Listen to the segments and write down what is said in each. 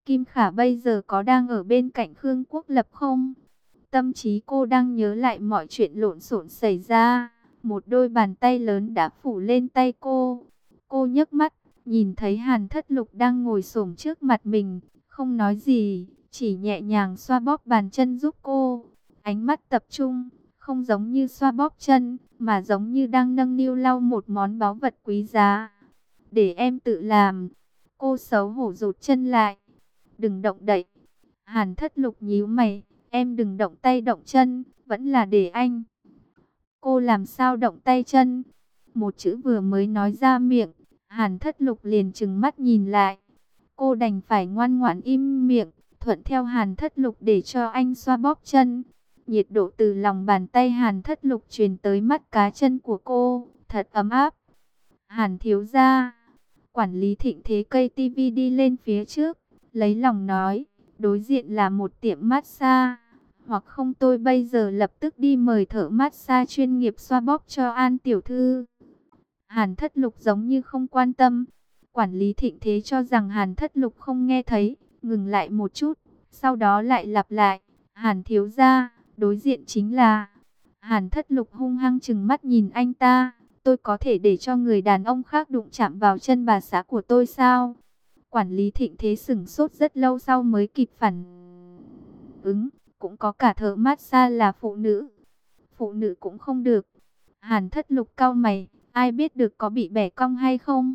Kim Khả bây giờ có đang ở bên cạnh Khương Quốc Lập không? Tâm trí cô đang nhớ lại mọi chuyện lộn xộn xảy ra. Một đôi bàn tay lớn đã phủ lên tay cô. Cô nhấc mắt, nhìn thấy Hàn Thất Lục đang ngồi xổm trước mặt mình, không nói gì, chỉ nhẹ nhàng xoa bóp bàn chân giúp cô. Ánh mắt tập trung, không giống như xoa bóp chân, mà giống như đang nâng niu lau một món báu vật quý giá. Để em tự làm. Cô xấu hổ rụt chân lại. Đừng động đậy. Hàn Thất Lục nhíu mày. Em đừng động tay động chân, vẫn là để anh. Cô làm sao động tay chân? Một chữ vừa mới nói ra miệng, Hàn Thất Lục liền trừng mắt nhìn lại. Cô đành phải ngoan ngoãn im miệng, thuận theo Hàn Thất Lục để cho anh xoa bóp chân. Nhiệt độ từ lòng bàn tay Hàn Thất Lục truyền tới mắt cá chân của cô, thật ấm áp. Hàn thiếu gia. Quản lý Thịnh Thế cây tivi đi lên phía trước, lấy lòng nói, đối diện là một tiệm massage. Hoặc không tôi bây giờ lập tức đi mời thợ massage chuyên nghiệp xoa bóp cho An tiểu thư. Hàn Thất Lục giống như không quan tâm. Quản lý Thịnh Thế cho rằng Hàn Thất Lục không nghe thấy, ngừng lại một chút, sau đó lại lặp lại, Hàn thiếu gia, đối diện chính là. Hàn Thất Lục hung hăng trừng mắt nhìn anh ta, tôi có thể để cho người đàn ông khác đụng chạm vào chân bà xã của tôi sao? Quản lý Thịnh Thế sửng sốt rất lâu sau mới kịp phản ứng, cũng có cả thợ massage là phụ nữ. Phụ nữ cũng không được. Hàn Thất Lục cau mày, ai biết được có bị bẻ cong hay không?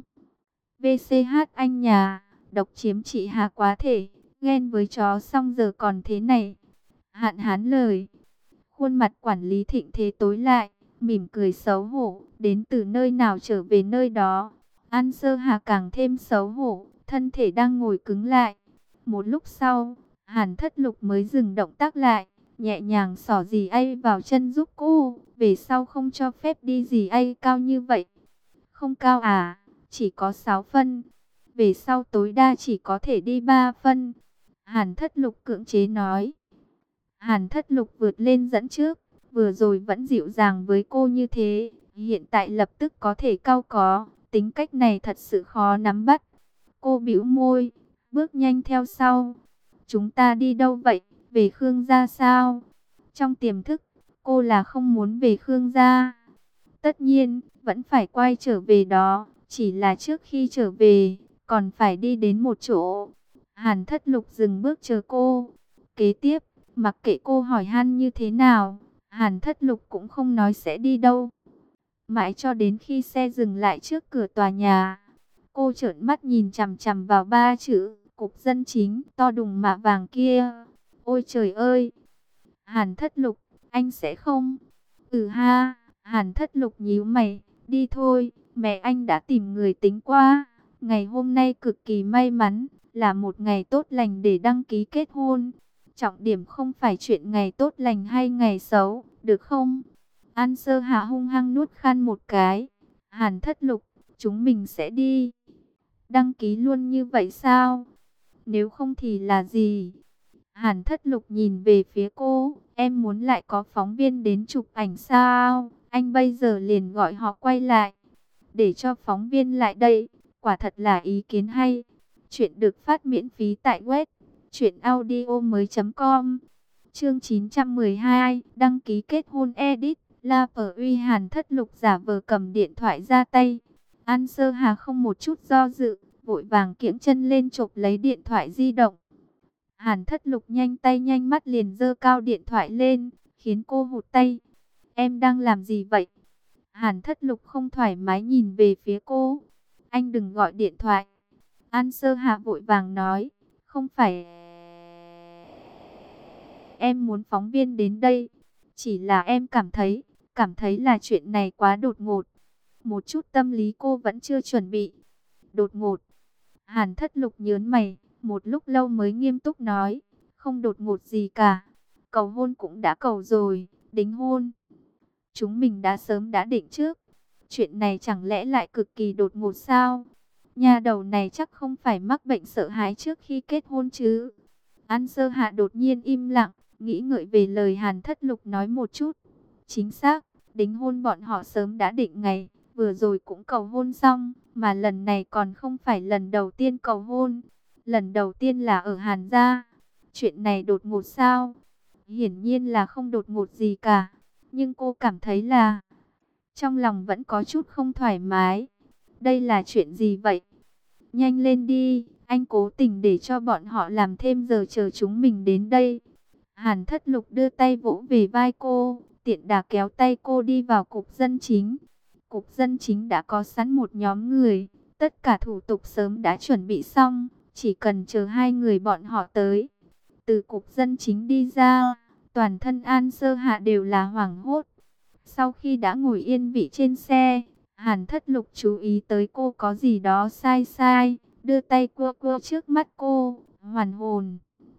VCH anh nhà, độc chiếm chị Hà quá thể, ghen với chó xong giờ còn thế này. Hạn hán lời. Khuôn mặt quản lý Thịnh Thế tối lại, mỉm cười xấu hổ, đến từ nơi nào trở về nơi đó. An Sơ Hà càng thêm xấu hổ, thân thể đang ngồi cứng lại. Một lúc sau, Hàn Thất Lục mới dừng động tác lại, nhẹ nhàng xỏ dì ấy vào chân giúp cô, về sau không cho phép đi dì ấy cao như vậy. Không cao à, chỉ có 6 phân. Về sau tối đa chỉ có thể đi 3 phân. Hàn Thất Lục cưỡng chế nói. Hàn Thất Lục vượt lên dẫn trước, vừa rồi vẫn dịu dàng với cô như thế, hiện tại lập tức có thể cau có, tính cách này thật sự khó nắm bắt. Cô bĩu môi, bước nhanh theo sau. Chúng ta đi đâu vậy, về Khương gia sao? Trong tiềm thức, cô là không muốn về Khương gia. Tất nhiên, vẫn phải quay trở về đó, chỉ là trước khi trở về, còn phải đi đến một chỗ. Hàn Thất Lục dừng bước chờ cô. Kế tiếp, mặc kệ cô hỏi han như thế nào, Hàn Thất Lục cũng không nói sẽ đi đâu. Mãi cho đến khi xe dừng lại trước cửa tòa nhà, cô trợn mắt nhìn chằm chằm vào 3 chữ, cục dân chính, to đùng mạ vàng kia. Ôi trời ơi! Hàn Thất Lục, anh sẽ không? Ừ ha! Hàn Thất Lục nhíu mày, đi thôi, mẹ anh đã tìm người tính qua. Ngày hôm nay cực kỳ may mắn, là một ngày tốt lành để đăng ký kết hôn. Trọng điểm không phải chuyện ngày tốt lành hay ngày xấu, được không? An Sơ Hạ hung hăng nuốt khan một cái. Hàn Thất Lục, chúng mình sẽ đi. Đăng ký luôn như vậy sao? Nếu không thì là gì? Hàn Thất Lục nhìn về phía cô, em muốn lại có phóng viên đến chụp ảnh sao? Anh bây giờ liền gọi họ quay lại, để cho phóng viên lại đây, quả thật là ý kiến hay. Chuyện được phát miễn phí tại web truyệnaudiomoi.com. Chương 912, đăng ký kết hôn edit, La Phở Uy. Hàn Thất Lục giả vờ cầm điện thoại ra tay. An Sơ Hà không một chút do dự, vội vàng kiễng chân lên chộp lấy điện thoại di động. Hàn Thất Lục nhanh tay nhanh mắt liền giơ cao điện thoại lên, khiến cô hụt tay. Em đang làm gì vậy? Hàn Thất Lục không thoải mái nhìn về phía cô. Anh đừng gọi điện thoại. An Sơ Hạ vội vàng nói. Không phải em muốn phóng viên đến đây. Chỉ là em cảm thấy là chuyện này quá đột ngột. Một chút tâm lý cô vẫn chưa chuẩn bị. Đột ngột. Hàn Thất Lục nhớn mày, một lúc lâu mới nghiêm túc nói. Không đột ngột gì cả. Cầu hôn cũng đã cầu rồi, đính hôn. Chúng mình đã sớm đã định trước. Chuyện này chẳng lẽ lại cực kỳ đột ngột sao? Nhà đầu này chắc không phải mắc bệnh sợ hãi trước khi kết hôn chứ? An Sơ Hạ đột nhiên im lặng, nghĩ ngợi về lời Hàn Thất Lục nói một chút. Chính xác, đính hôn bọn họ sớm đã định ngày, vừa rồi cũng cầu hôn xong, mà lần này còn không phải lần đầu tiên cầu hôn. Lần đầu tiên là ở Hàn gia. Chuyện này đột ngột sao? Hiển nhiên là không đột ngột gì cả. Nhưng cô cảm thấy là trong lòng vẫn có chút không thoải mái. Đây là chuyện gì vậy? Nhanh lên đi, anh cố tình để cho bọn họ làm thêm giờ chờ chúng mình đến đây. Hàn Thất Lục đưa tay vỗ về vai cô, tiện đà kéo tay cô đi vào cục dân chính. Cục dân chính đã có sẵn một nhóm người, tất cả thủ tục sớm đã chuẩn bị xong, chỉ cần chờ hai người bọn họ tới. Từ cục dân chính đi ra, toàn thân An Sơ Hạ đều là hoảng hốt. Sau khi đã ngồi yên vị trên xe, Hàn Thất Lục chú ý tới cô có gì đó sai sai, đưa tay cua cua trước mắt cô, hoàn hồn.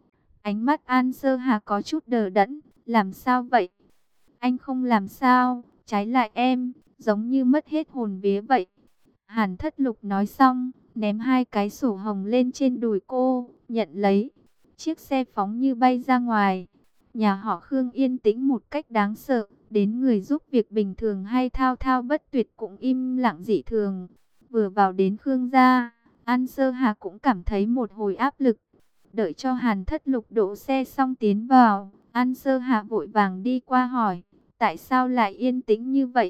Ánh mắt An Sơ Hà có chút đờ đẫn, làm sao vậy? Anh không làm sao, trái lại em, giống như mất hết hồn vía vậy. Hàn Thất Lục nói xong, ném hai cái sổ hồng lên trên đùi cô, nhận lấy. Chiếc xe phóng như bay ra ngoài. Nhà họ Khương yên tĩnh một cách đáng sợ, đến người giúp việc bình thường hay thao thao bất tuyệt cũng im lặng dị thường. Vừa vào đến Khương gia, An Sơ Hà cũng cảm thấy một hồi áp lực. Đợi cho Hàn Thất Lục đỗ xe xong tiến vào, An Sơ Hà vội vàng đi qua hỏi, tại sao lại yên tĩnh như vậy?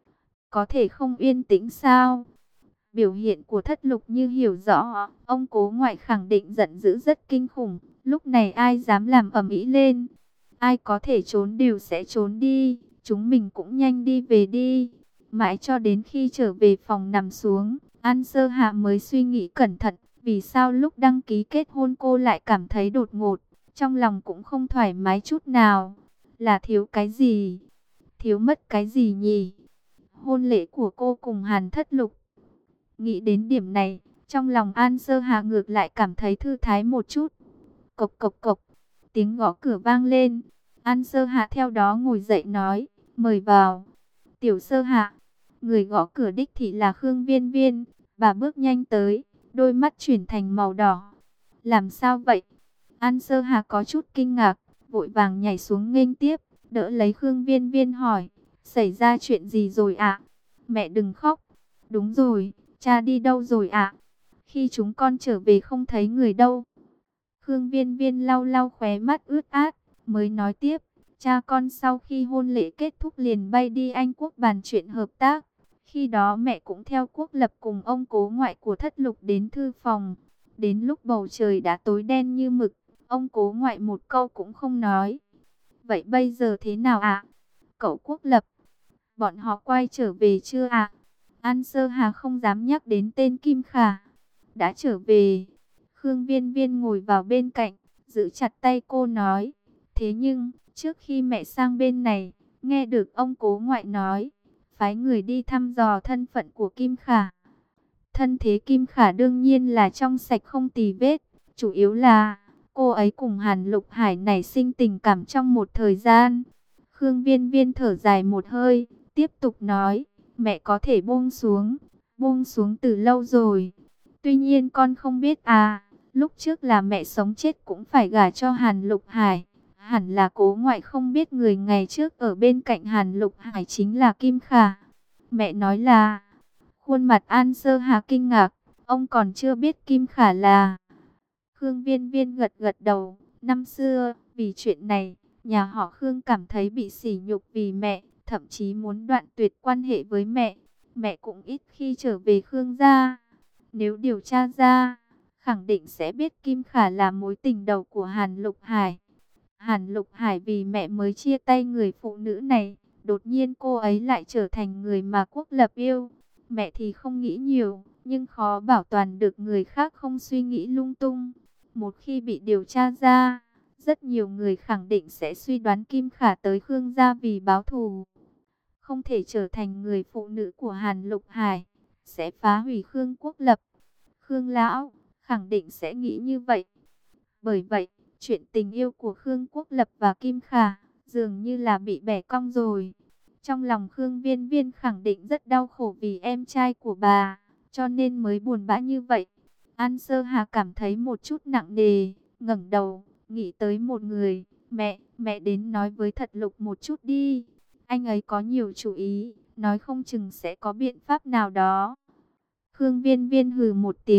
Có thể không yên tĩnh sao? Biểu hiện của Thất Lục như hiểu rõ, ông cố ngoại khẳng định giận dữ rất kinh khủng. Lúc này ai dám làm ầm ĩ lên? Ai có thể trốn đều sẽ trốn đi, chúng mình cũng nhanh đi về đi. Mãi cho đến khi trở về phòng nằm xuống, An Sơ Hạ mới suy nghĩ cẩn thận, vì sao lúc đăng ký kết hôn cô lại cảm thấy đột ngột, trong lòng cũng không thoải mái chút nào. Là thiếu cái gì? Thiếu mất cái gì nhỉ? Hôn lễ của cô cùng Hàn Thất Lục. Nghĩ đến điểm này, trong lòng An Sơ Hạ ngược lại cảm thấy thư thái một chút. Cộc cộc cộc, tiếng gõ cửa vang lên. An Sơ Hạ theo đó ngồi dậy nói, mời vào. Tiểu Sơ Hạ, người gõ cửa đích thị là Khương Viên Viên. Bà bước nhanh tới, đôi mắt chuyển thành màu đỏ. Làm sao vậy? An Sơ Hạ có chút kinh ngạc, vội vàng nhảy xuống nghênh tiếp, đỡ lấy Khương Viên Viên hỏi, xảy ra chuyện gì rồi ạ? Mẹ đừng khóc. Đúng rồi, cha đi đâu rồi ạ? Khi chúng con trở về không thấy người đâu. Khương Viên Viên lau lau khóe mắt ướt át, mới nói tiếp, cha con sau khi hôn lễ kết thúc liền bay đi Anh Quốc bàn chuyện hợp tác. Khi đó mẹ cũng theo Quốc Lập cùng ông cố ngoại của Thất Lục đến thư phòng. Đến lúc bầu trời đã tối đen như mực, ông cố ngoại một câu cũng không nói. Vậy bây giờ thế nào ạ? Cậu Quốc Lập, bọn họ quay trở về chưa ạ? An Sơ Hà không dám nhắc đến tên Kim Khả. Đã trở về. Khương Viên Viên ngồi vào bên cạnh, giữ chặt tay cô nói. Thế nhưng, trước khi mẹ sang bên này, nghe được ông cố ngoại nói, phái người đi thăm dò thân phận của Kim Khả. Thân thế Kim Khả đương nhiên là trong sạch không tì vết. Chủ yếu là, cô ấy cùng Hàn Lục Hải nảy sinh tình cảm trong một thời gian. Khương Viên Viên thở dài một hơi, tiếp tục nói, mẹ có thể buông xuống từ lâu rồi. Tuy nhiên con không biết à, lúc trước là mẹ sống chết cũng phải gả cho Hàn Lục Hải. Hẳn là cố ngoại không biết người ngày trước ở bên cạnh Hàn Lục Hải chính là Kim Khả. Mẹ nói là, khuôn mặt An Sơ Hà kinh ngạc, ông còn chưa biết Kim Khả là. Khương Viên Viên gật gật đầu, năm xưa, vì chuyện này, nhà họ Khương cảm thấy bị sỉ nhục vì mẹ, thậm chí muốn đoạn tuyệt quan hệ với mẹ. Mẹ cũng ít khi trở về Khương gia. Nếu điều tra ra, khẳng định sẽ biết Kim Khả là mối tình đầu của Hàn Lục Hải. Hàn Lục Hải vì mẹ mới chia tay người phụ nữ này, đột nhiên cô ấy lại trở thành người mà Quốc Lập yêu. Mẹ thì không nghĩ nhiều, nhưng khó bảo toàn được người khác không suy nghĩ lung tung. Một khi bị điều tra ra, rất nhiều người khẳng định sẽ suy đoán Kim Khả tới Khương gia vì báo thù. Không thể trở thành người phụ nữ của Hàn Lục Hải, sẽ phá hủy Khương Quốc Lập. Khương Lão khẳng định sẽ nghĩ như vậy. Bởi vậy, chuyện tình yêu của Khương Quốc Lập và Kim Khả dường như là bị bẻ cong rồi. Trong lòng Khương Viên Viên khẳng định rất đau khổ vì em trai của bà, cho nên mới buồn bã như vậy. An Sơ Hà cảm thấy một chút nặng nề, ngẩng đầu, nghĩ tới một người. Mẹ đến nói với Thật Lục một chút đi. Anh ấy có nhiều chủ ý, nói không chừng sẽ có biện pháp nào đó. Khương Viên Viên hừ một tiếng,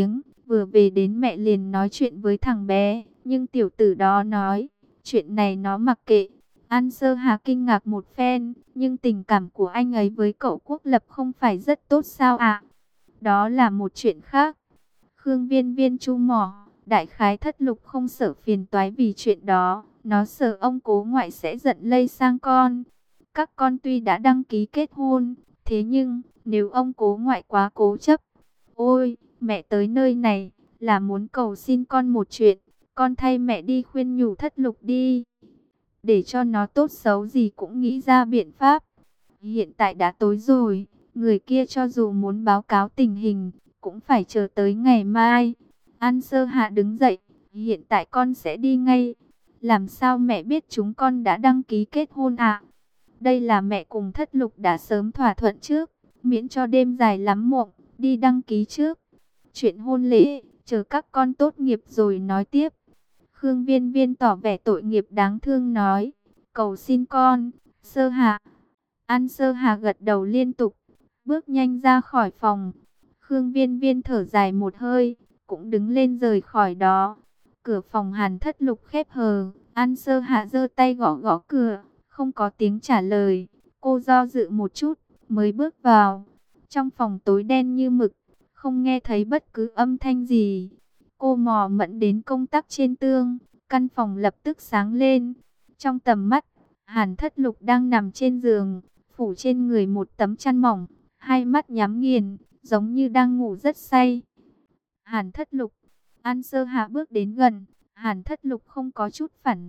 Vừa về đến mẹ liền nói chuyện với thằng bé, nhưng tiểu tử đó nói, chuyện này nó mặc kệ. An Sơ Hà kinh ngạc một phen, nhưng tình cảm của anh ấy với cậu Quốc Lập không phải rất tốt sao ạ? Đó là một chuyện khác. Khương Viên Viên chu mỏ, đại khái Thất Lục không sợ phiền toái vì chuyện đó, nó sợ ông cố ngoại sẽ giận lây sang con. Các con tuy đã đăng ký kết hôn, thế nhưng nếu ông cố ngoại quá cố chấp, ôi, mẹ tới nơi này là muốn cầu xin con một chuyện, con thay mẹ đi khuyên nhủ Thất Lục đi, để cho nó tốt xấu gì cũng nghĩ ra biện pháp. Hiện tại đã tối rồi, người kia cho dù muốn báo cáo tình hình, cũng phải chờ tới ngày mai. An Sơ Hạ đứng dậy, hiện tại con sẽ đi ngay. Làm sao mẹ biết chúng con đã đăng ký kết hôn ạ? Đây là mẹ cùng Thất Lục đã sớm thỏa thuận trước, miễn cho đêm dài lắm mộng, đi đăng ký trước. Chuyện hôn lễ, chờ các con tốt nghiệp rồi nói tiếp. Khương Viên Viên tỏ vẻ tội nghiệp đáng thương nói, cầu xin con, Sơ Hạ. An Sơ Hà gật đầu liên tục, bước nhanh ra khỏi phòng. Khương Viên Viên thở dài một hơi, cũng đứng lên rời khỏi đó. Cửa phòng Hàn Thất Lục khép hờ, An Sơ Hà giơ tay gõ gõ cửa, không có tiếng trả lời. Cô do dự một chút, mới bước vào. Trong phòng tối đen như mực, không nghe thấy bất cứ âm thanh gì. Cô mò mẫm đến công tắc trên tường, căn phòng lập tức sáng lên. Trong tầm mắt, Hàn Thất Lục đang nằm trên giường, phủ trên người một tấm chăn mỏng, hai mắt nhắm nghiền, giống như đang ngủ rất say. Hàn Thất Lục, An Sơ Hạ bước đến gần, Hàn Thất Lục không có chút phản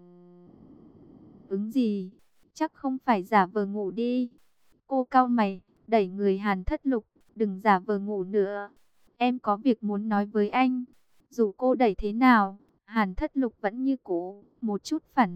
ứng gì, chắc không phải giả vờ ngủ đi. Cô cau mày, đẩy người Hàn Thất Lục, đừng giả vờ ngủ nữa. Em có việc muốn nói với anh. Dù cô đẩy thế nào, Hàn Thất Lục vẫn như cũ, một chút phản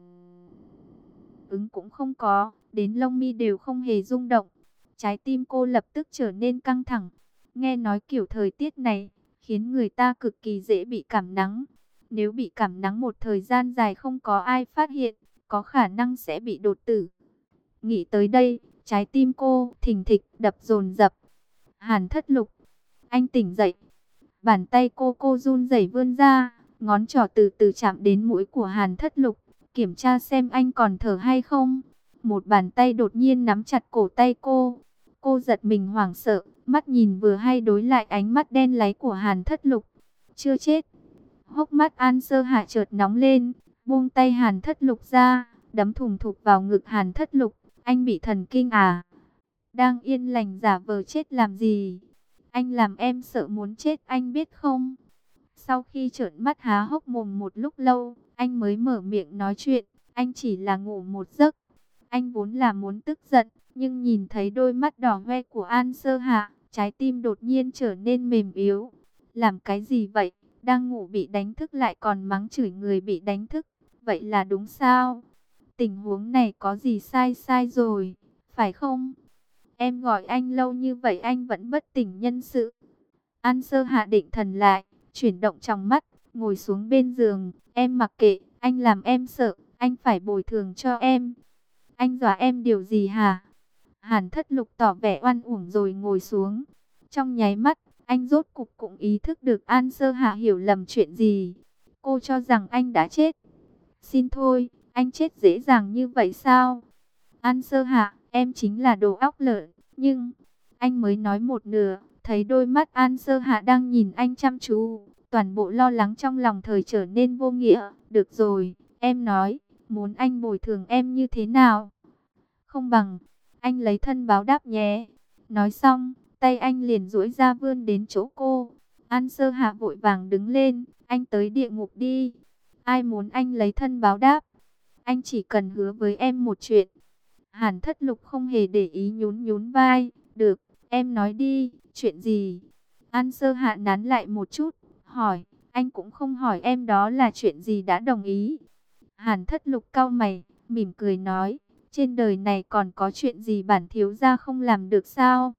ứng cũng không có, đến lông mi đều không hề rung động. Trái tim cô lập tức trở nên căng thẳng. Nghe nói kiểu thời tiết này khiến người ta cực kỳ dễ bị cảm nắng. Nếu bị cảm nắng một thời gian dài không có ai phát hiện, có khả năng sẽ bị đột tử. Nghĩ tới đây, trái tim cô thình thịch đập dồn dập. Hàn Thất Lục, anh tỉnh dậy. Bàn tay cô run rẩy vươn ra, ngón trỏ từ từ chạm đến mũi của Hàn Thất Lục, kiểm tra xem anh còn thở hay không. Một bàn tay đột nhiên nắm chặt cổ tay cô. Cô giật mình hoảng sợ, mắt nhìn vừa hay đối lại ánh mắt đen láy của Hàn Thất Lục. Chưa chết. Hốc mắt An Sơ Hạ chợt nóng lên, buông tay Hàn Thất Lục ra, đấm thùng thục vào ngực Hàn Thất Lục. Anh bị thần kinh à? Đang yên lành giả vờ chết làm gì? Anh làm em sợ muốn chết anh biết không? Sau khi trợn mắt há hốc mồm một lúc lâu, anh mới mở miệng nói chuyện. Anh chỉ là ngủ một giấc. Anh vốn là muốn tức giận, nhưng nhìn thấy đôi mắt đỏ hoe của An Sơ Hạ, trái tim đột nhiên trở nên mềm yếu. Làm cái gì vậy? Đang ngủ bị đánh thức lại còn mắng chửi người bị đánh thức. Vậy là đúng sao? Tình huống này có gì sai rồi, phải không? Em gọi anh lâu như vậy anh vẫn bất tỉnh nhân sự. An Sơ Hạ định thần lại, chuyển động trong mắt, ngồi xuống bên giường. Em mặc kệ, anh làm em sợ, anh phải bồi thường cho em. Anh dọa em điều gì hả? Hàn Thất Lục tỏ vẻ oan uổng rồi ngồi xuống. Trong nháy mắt, anh rốt cục cũng ý thức được An Sơ Hạ hiểu lầm chuyện gì. Cô cho rằng anh đã chết. Xin thôi, anh chết dễ dàng như vậy sao? An Sơ Hạ, em chính là đồ óc lợn. Nhưng, anh mới nói một nửa, thấy đôi mắt An Sơ Hạ đang nhìn anh chăm chú. Toàn bộ lo lắng trong lòng thời trở nên vô nghĩa. Được rồi, em nói, muốn anh bồi thường em như thế nào? Không bằng, anh lấy thân báo đáp nhé. Nói xong, tay anh liền duỗi ra vươn đến chỗ cô. An Sơ Hạ vội vàng đứng lên, anh tới địa ngục đi. Ai muốn anh lấy thân báo đáp? Anh chỉ cần hứa với em một chuyện. Hàn Thất Lục không hề để ý nhún nhún vai. Được, em nói đi, chuyện gì? An Sơ Hạ nán lại một chút, hỏi. Anh cũng không hỏi em đó là chuyện gì đã đồng ý. Hàn Thất Lục cau mày, mỉm cười nói. Trên đời này còn có chuyện gì bản thiếu gia không làm được sao?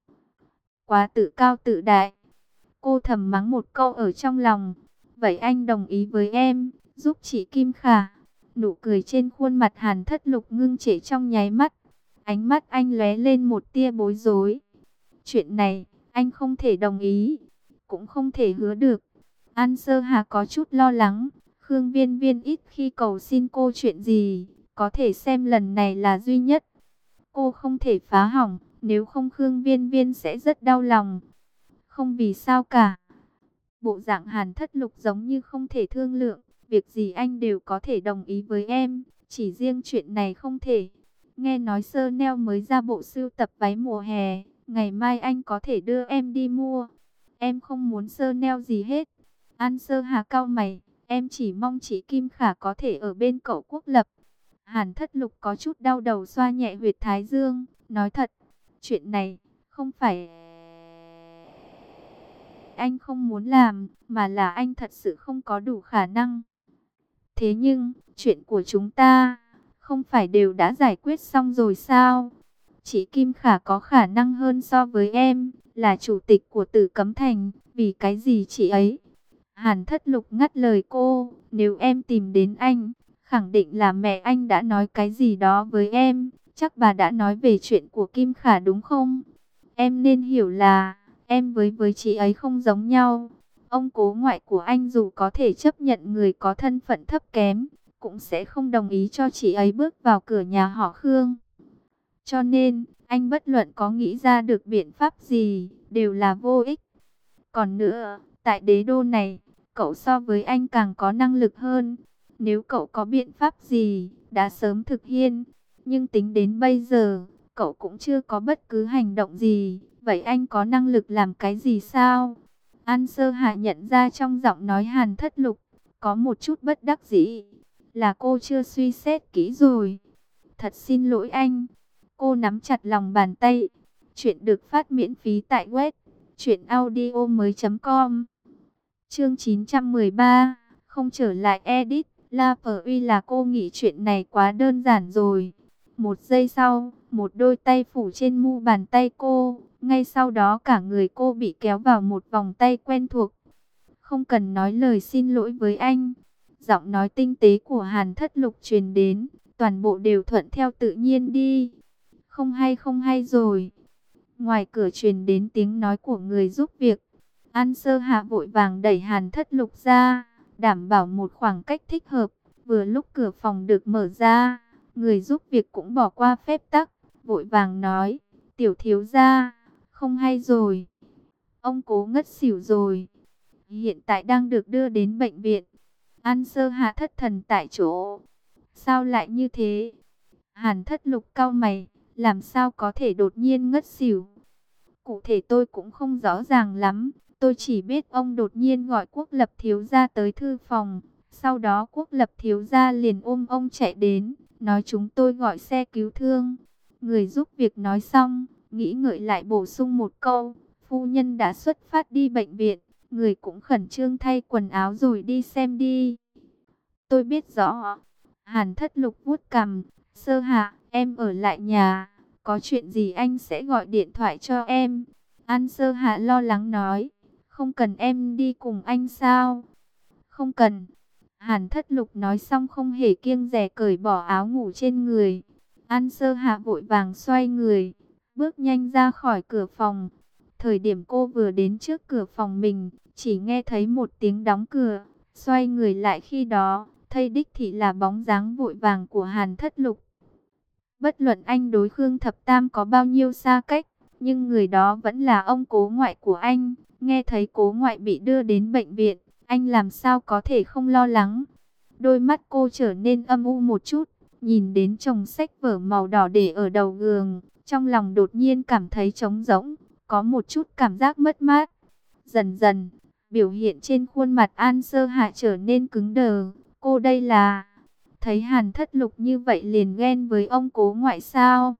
Quá tự cao tự đại. Cô thầm mắng một câu ở trong lòng. Vậy anh đồng ý với em, giúp chị Kim Khả. Nụ cười trên khuôn mặt Hàn Thất Lục ngưng trệ trong nháy mắt. Ánh mắt anh lóe lên một tia bối rối. Chuyện này, anh không thể đồng ý. cũng không thể hứa được. An Sơ Hà có chút lo lắng, Khương Viên Viên ít khi cầu xin cô chuyện gì, có thể xem lần này là duy nhất. Cô không thể phá hỏng, nếu không Khương Viên Viên sẽ rất đau lòng. Không vì sao cả. Bộ dạng Hàn Thất Lục giống như không thể thương lượng, việc gì anh đều có thể đồng ý với em, chỉ riêng chuyện này không thể. Nghe nói Chanel mới ra bộ sưu tập váy mùa hè, ngày mai anh có thể đưa em đi mua. Em không muốn Chanel gì hết. An Sơ Hà cau mày, em chỉ mong chị Kim Khả có thể ở bên cậu Quốc Lập. Hàn Thất Lục có chút đau đầu xoa nhẹ huyệt thái dương, nói thật, chuyện này không phải anh không muốn làm, mà là anh thật sự không có đủ khả năng. Thế nhưng, chuyện của chúng ta không phải đều đã giải quyết xong rồi sao? Chị Kim Khả có khả năng hơn so với em, là chủ tịch của Tử Cấm Thành, vì cái gì chị ấy? Hàn Thất Lục ngắt lời cô, nếu em tìm đến anh, khẳng định là mẹ anh đã nói cái gì đó với em, chắc bà đã nói về chuyện của Kim Khả đúng không? Em nên hiểu là, em với chị ấy không giống nhau. Ông cố ngoại của anh dù có thể chấp nhận người có thân phận thấp kém, cũng sẽ không đồng ý cho chị ấy bước vào cửa nhà họ Khương. Cho nên, anh bất luận có nghĩ ra được biện pháp gì, đều là vô ích. Còn nữa, tại đế đô này, cậu so với anh càng có năng lực hơn. Nếu cậu có biện pháp gì, đã sớm thực hiện. Nhưng tính đến bây giờ, cậu cũng chưa có bất cứ hành động gì. Vậy anh có năng lực làm cái gì sao? An Sơ Hạ nhận ra trong giọng nói Hàn Thất Lục, có một chút bất đắc dĩ. Là cô chưa suy xét kỹ rồi. Thật xin lỗi anh. Cô nắm chặt lòng bàn tay. Chuyện được phát miễn phí tại web truyệnaudiomoi.com. Chương 913, không trở lại edit. La Phở Uy là cô nghĩ chuyện này quá đơn giản rồi. Một giây sau, một đôi tay phủ trên mu bàn tay cô. Ngay sau đó cả người cô bị kéo vào một vòng tay quen thuộc. Không cần nói lời xin lỗi với anh. Giọng nói tinh tế của Hàn Thất Lục truyền đến. Toàn bộ đều thuận theo tự nhiên đi. Không hay rồi. Ngoài cửa truyền đến tiếng nói của người giúp việc. An Sơ Hạ vội vàng đẩy Hàn Thất Lục ra, đảm bảo một khoảng cách thích hợp. Vừa lúc cửa phòng được mở ra, người giúp việc cũng bỏ qua phép tắc, vội vàng nói, tiểu thiếu gia, không hay rồi. Ông cố ngất xỉu rồi, hiện tại đang được đưa đến bệnh viện. An Sơ Hạ thất thần tại chỗ. Sao lại như thế? Hàn Thất Lục cau mày, làm sao có thể đột nhiên ngất xỉu? Cụ thể tôi cũng không rõ ràng lắm. Tôi chỉ biết ông đột nhiên gọi Quốc Lập thiếu gia tới thư phòng. Sau đó Quốc Lập thiếu gia liền ôm ông chạy đến, nói chúng tôi gọi xe cứu thương. Người giúp việc nói xong, nghĩ ngợi lại bổ sung một câu. Phu nhân đã xuất phát đi bệnh viện, người cũng khẩn trương thay quần áo rồi đi xem đi. Tôi biết rõ. Hàn Thất Lục vuốt cằm, Sơ Hạ, em ở lại nhà. Có chuyện gì anh sẽ gọi điện thoại cho em. An Sơ Hạ lo lắng nói. Không cần em đi cùng anh sao? Không cần. Hàn Thất Lục nói xong không hề kiêng dè cởi bỏ áo ngủ trên người. An Sơ Hạ vội vàng xoay người, bước nhanh ra khỏi cửa phòng. Thời điểm cô vừa đến trước cửa phòng mình, chỉ nghe thấy một tiếng đóng cửa. Xoay người lại khi đó, thấy đích thị là bóng dáng vội vàng của Hàn Thất Lục. Bất luận anh đối Khương Thập Tam có bao nhiêu xa cách, nhưng người đó vẫn là ông cố ngoại của anh. Nghe thấy cố ngoại bị đưa đến bệnh viện, anh làm sao có thể không lo lắng. Đôi mắt cô trở nên âm u một chút, nhìn đến chồng sách vở màu đỏ để ở đầu giường, trong lòng đột nhiên cảm thấy trống rỗng, có một chút cảm giác mất mát. Dần dần, biểu hiện trên khuôn mặt An Sơ Hạ trở nên cứng đờ. Cô đây là... Thấy Hàn Thất Lục như vậy liền ghen với ông cố ngoại sao?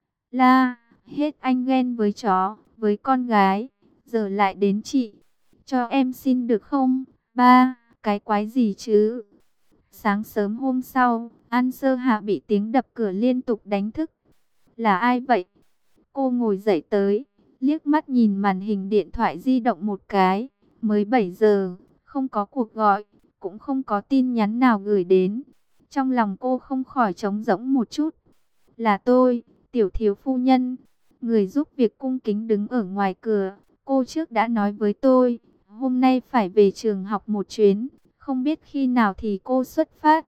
La, hết anh ghen với chó, với con gái, giờ lại đến chị. Cho em xin được không? Ba, cái quái gì chứ? Sáng sớm hôm sau, An Sơ Hạ bị tiếng đập cửa liên tục đánh thức. Là ai vậy? Cô ngồi dậy tới, liếc mắt nhìn màn hình điện thoại di động một cái. Mới 7 giờ, không có cuộc gọi, cũng không có tin nhắn nào gửi đến. Trong lòng cô không khỏi trống rỗng một chút. Là tôi, tiểu thiếu phu nhân. Người giúp việc cung kính đứng ở ngoài cửa. Cô trước đã nói với tôi, Hôm nay phải về trường học một chuyến, không biết khi nào thì cô xuất phát.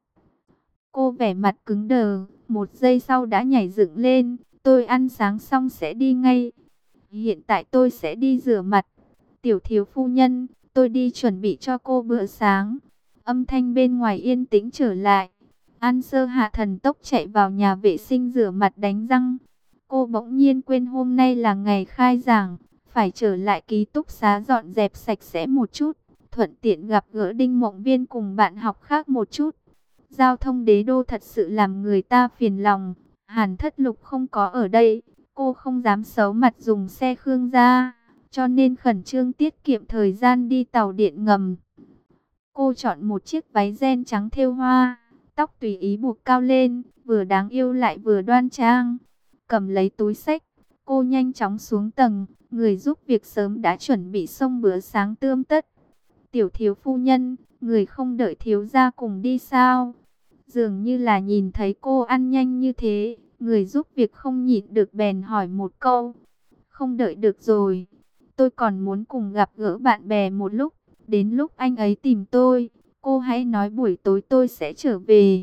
Cô vẻ mặt cứng đờ, một giây sau đã nhảy dựng lên. Tôi ăn sáng xong sẽ đi ngay. Hiện tại tôi sẽ đi rửa mặt. Tiểu thiếu phu nhân, tôi đi chuẩn bị cho cô bữa sáng. Âm thanh bên ngoài yên tĩnh trở lại. An Sơ Hạ thần tốc chạy vào nhà vệ sinh rửa mặt đánh răng. Cô bỗng nhiên quên hôm nay là ngày khai giảng, phải trở lại ký túc xá dọn dẹp sạch sẽ một chút, thuận tiện gặp gỡ Đinh Mộng Viên cùng bạn học khác một chút. Giao thông đế đô thật sự làm người ta phiền lòng. Hàn Thất Lục không có ở đây, cô không dám xấu mặt dùng xe Khương gia, cho nên khẩn trương tiết kiệm thời gian đi tàu điện ngầm. Cô chọn một chiếc váy ren trắng thêu hoa, tóc tùy ý buộc cao lên, vừa đáng yêu lại vừa đoan trang. Cầm lấy túi xách, cô nhanh chóng xuống tầng, người giúp việc sớm đã chuẩn bị xong bữa sáng tươm tất. Tiểu thiếu phu nhân, người không đợi thiếu gia cùng đi sao? Dường như là nhìn thấy cô ăn nhanh như thế, người giúp việc không nhịn được bèn hỏi một câu. Không đợi được rồi, tôi còn muốn cùng gặp gỡ bạn bè một lúc, đến lúc anh ấy tìm tôi, cô hãy nói buổi tối tôi sẽ trở về.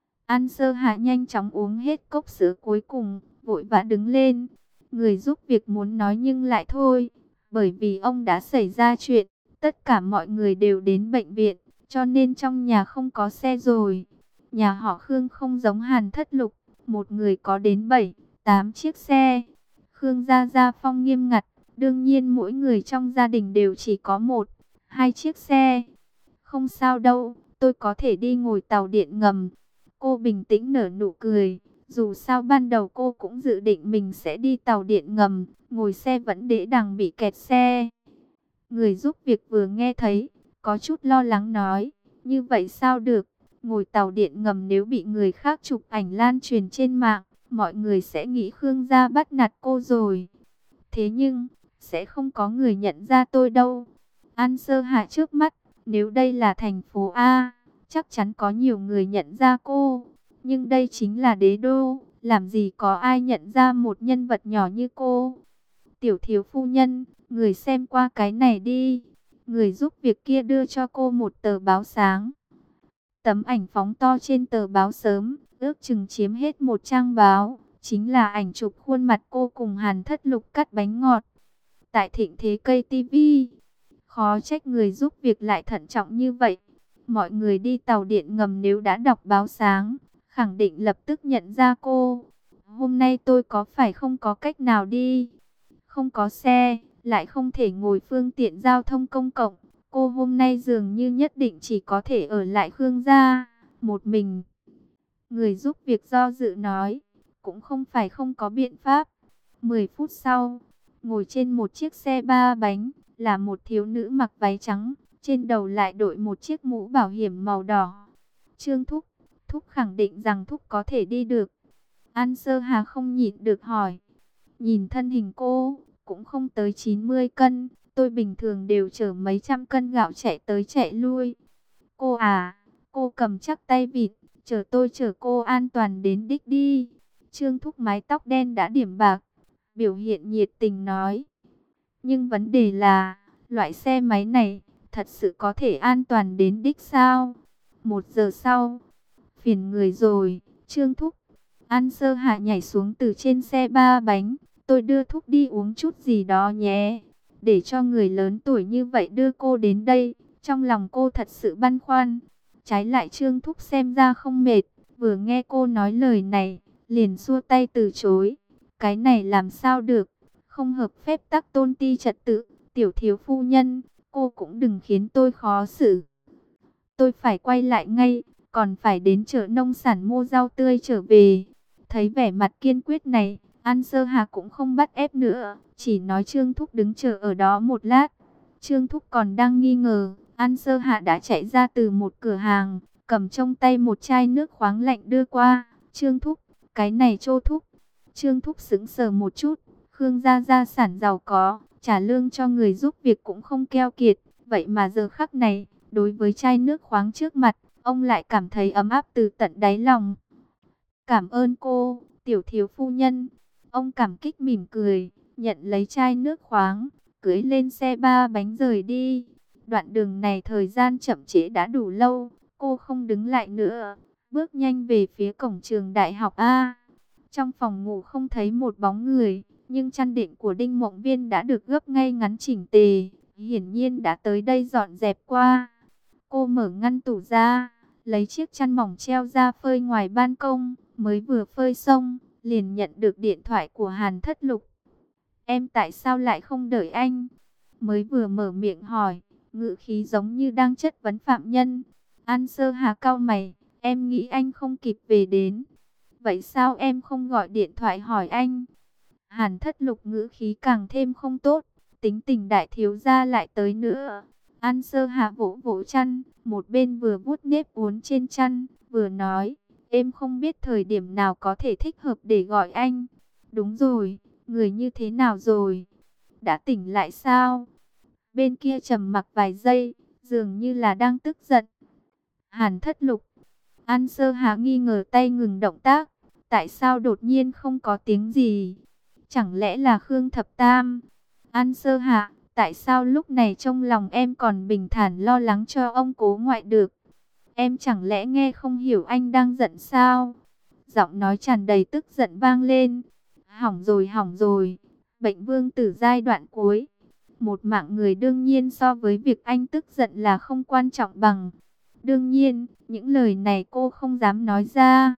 An Sơ Hạ nhanh chóng uống hết cốc sữa cuối cùng, vội vã đứng lên. Người giúp việc muốn nói nhưng lại thôi, bởi vì ông đã xảy ra chuyện, tất cả mọi người đều đến bệnh viện, cho nên trong nhà không có xe rồi. Nhà họ Khương không giống Hàn Thất Lục, một người có đến 7, 8 chiếc xe. Khương gia phong nghiêm ngặt, đương nhiên mỗi người trong gia đình đều chỉ có 1, 2 chiếc xe. Không sao đâu, tôi có thể đi ngồi tàu điện ngầm. Cô bình tĩnh nở nụ cười, dù sao ban đầu cô cũng dự định mình sẽ đi tàu điện ngầm, ngồi xe vẫn để đằng bị kẹt xe. Người giúp việc vừa nghe thấy, có chút lo lắng nói, như vậy sao được, ngồi tàu điện ngầm nếu bị người khác chụp ảnh lan truyền trên mạng, mọi người sẽ nghĩ Khương gia bắt nạt cô rồi. Thế nhưng, sẽ không có người nhận ra tôi đâu. An Sơ Hạ trước mắt, nếu đây là thành phố A, chắc chắn có nhiều người nhận ra cô. Nhưng đây chính là đế đô, làm gì có ai nhận ra một nhân vật nhỏ như cô. Tiểu thiếu phu nhân, người xem qua cái này đi. Người giúp việc kia đưa cho cô một tờ báo sáng. Tấm ảnh phóng to trên tờ báo sớm, ước chừng chiếm hết một trang báo. Chính là ảnh chụp khuôn mặt cô cùng Hàn Thất Lục cắt bánh ngọt. Tại thịnh thế cây tivi. Khó trách người giúp việc lại thận trọng như vậy. Mọi người đi tàu điện ngầm nếu đã đọc báo sáng, khẳng định lập tức nhận ra cô. Hôm nay tôi có phải không có cách nào đi? Không có xe, lại không thể ngồi phương tiện giao thông công cộng. Cô hôm nay dường như nhất định chỉ có thể ở lại Khương gia, một mình. Người giúp việc do dự nói, cũng không phải không có biện pháp. 10 phút sau, ngồi trên một chiếc xe 3 bánh, là một thiếu nữ mặc váy trắng, trên đầu lại đội một chiếc mũ bảo hiểm màu đỏ. Trương Thúc, Thúc khẳng định rằng Thúc có thể đi được. An Sơ Hà không nhịn được hỏi. Nhìn thân hình cô, cũng không tới 90 cân, tôi bình thường đều chở mấy trăm cân gạo chạy tới chạy lui. Cô à, cô cầm chắc tay vịt, chở tôi chở cô an toàn đến đích đi. Trương Thúc mái tóc đen đã điểm bạc, biểu hiện nhiệt tình nói. Nhưng vấn đề là, loại xe máy này, thật sự có thể an toàn đến đích sao? 1 giờ sau, phiền người rồi, Trương Thúc. An Sơ Hạ nhảy xuống từ trên xe 3 bánh, tôi đưa Thúc đi uống chút gì đó nhé. Để cho người lớn tuổi như vậy đưa cô đến đây, trong lòng cô thật sự băn khoăn. Trái lại Trương Thúc xem ra không mệt, vừa nghe cô nói lời này, liền xua tay từ chối. Cái này làm sao được, không hợp phép tắc tôn ti trật tự, tiểu thiếu phu nhân, cô cũng đừng khiến tôi khó xử. Tôi phải quay lại ngay, còn phải đến chợ nông sản mua rau tươi trở về. Thấy vẻ mặt kiên quyết này, An Sơ Hà cũng không bắt ép nữa, chỉ nói Trương Thúc đứng chờ ở đó một lát. Trương Thúc còn đang nghi ngờ, An Sơ Hạ đã chạy ra từ một cửa hàng, cầm trong tay một chai nước khoáng lạnh đưa qua. Trương Thúc, cái này Trô Thúc. Trương Thúc sững sờ một chút, Khương gia sản giàu có, trả lương cho người giúp việc cũng không keo kiệt. Vậy mà giờ khắc này, đối với chai nước khoáng trước mặt, ông lại cảm thấy ấm áp từ tận đáy lòng. Cảm ơn cô, tiểu thiếu phu nhân. Ông cảm kích mỉm cười, nhận lấy chai nước khoáng, cưỡi lên xe 3 bánh rời đi. Đoạn đường này thời gian chậm trễ đã đủ lâu, cô không đứng lại nữa, bước nhanh về phía cổng trường đại học A. Trong phòng ngủ không thấy một bóng người, nhưng chăn đệm của Đinh Mộng Viên đã được gấp ngay ngắn chỉnh tề, hiển nhiên đã tới đây dọn dẹp qua. Cô mở ngăn tủ ra, lấy chiếc chăn mỏng treo ra phơi ngoài ban công, mới vừa phơi xong, liền nhận được điện thoại của Hàn Thất Lục. Em tại sao lại không đợi anh? Mới vừa mở miệng hỏi, ngữ khí giống như đang chất vấn phạm nhân. An Sơ Hà cau mày, em nghĩ anh không kịp về đến. Vậy sao em không gọi điện thoại hỏi anh? Hàn Thất Lục ngữ khí càng thêm không tốt, tính tình đại thiếu gia lại tới nữa. An Sơ Hà vỗ vỗ chăn, một bên vừa vuốt nếp uốn trên chăn, vừa nói, em không biết thời điểm nào có thể thích hợp để gọi anh. Đúng rồi, người như thế nào rồi? Đã tỉnh lại sao? Bên kia trầm mặc vài giây, dường như là đang tức giận. Hàn Thất Lục, An Sơ Hà nghi ngờ tay ngừng động tác, tại sao đột nhiên không có tiếng gì? Chẳng lẽ là Khương Thập Tam? An Sơ Hà, tại sao lúc này trong lòng em còn bình thản lo lắng cho ông cố ngoại được? Em chẳng lẽ nghe không hiểu anh đang giận sao? Giọng nói tràn đầy tức giận vang lên. Hỏng rồi, bệnh vương tử giai đoạn cuối. Một mạng người đương nhiên so với việc anh tức giận là không quan trọng bằng. Đương nhiên, những lời này cô không dám nói ra.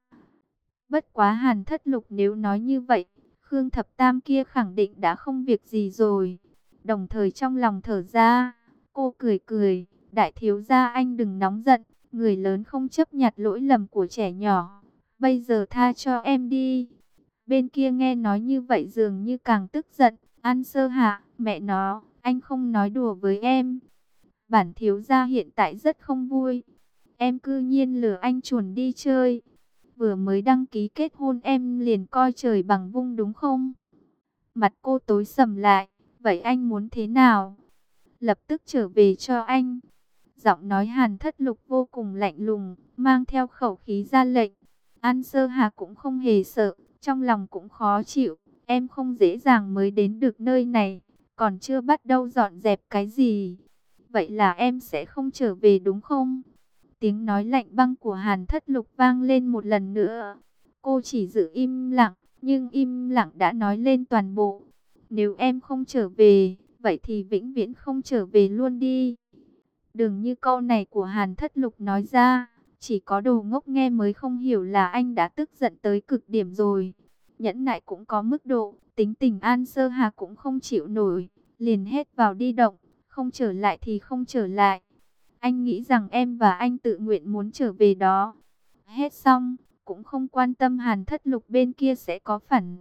Bất quá Hàn Thất Lục nếu nói như vậy, Khương Thập Tam kia khẳng định đã không việc gì rồi. Đồng thời trong lòng thở ra, cô cười cười, đại thiếu gia anh đừng nóng giận, người lớn không chấp nhặt lỗi lầm của trẻ nhỏ. Bây giờ tha cho em đi. Bên kia nghe nói như vậy dường như càng tức giận. An Sơ Hạ, mẹ nó, anh không nói đùa với em. Bản thiếu gia hiện tại rất không vui. Em cư nhiên lừa anh chuồn đi chơi. Vừa mới đăng ký kết hôn em liền coi trời bằng vung đúng không? Mặt cô tối sầm lại. Vậy anh muốn thế nào? Lập tức trở về cho anh. Giọng nói Hàn Thất Lục vô cùng lạnh lùng, mang theo khẩu khí ra lệnh. An Sơ Hà cũng không hề sợ, trong lòng cũng khó chịu. Em không dễ dàng mới đến được nơi này, còn chưa bắt đầu dọn dẹp cái gì. Vậy là em sẽ không trở về đúng không? Tiếng nói lạnh băng của Hàn Thất Lục vang lên một lần nữa. Cô chỉ giữ im lặng, nhưng im lặng đã nói lên toàn bộ. Nếu em không trở về, vậy thì vĩnh viễn không trở về luôn đi. Đừng như câu này của Hàn Thất Lục nói ra, chỉ có đồ ngốc nghe mới không hiểu là anh đã tức giận tới cực điểm rồi. Nhẫn nại cũng có mức độ, tính tình An Sơ Hà cũng không chịu nổi, liền hét vào đi động, không trở lại thì không trở lại. Anh nghĩ rằng em và anh tự nguyện muốn trở về đó. Hết xong, cũng không quan tâm Hàn Thất Lục bên kia sẽ có phản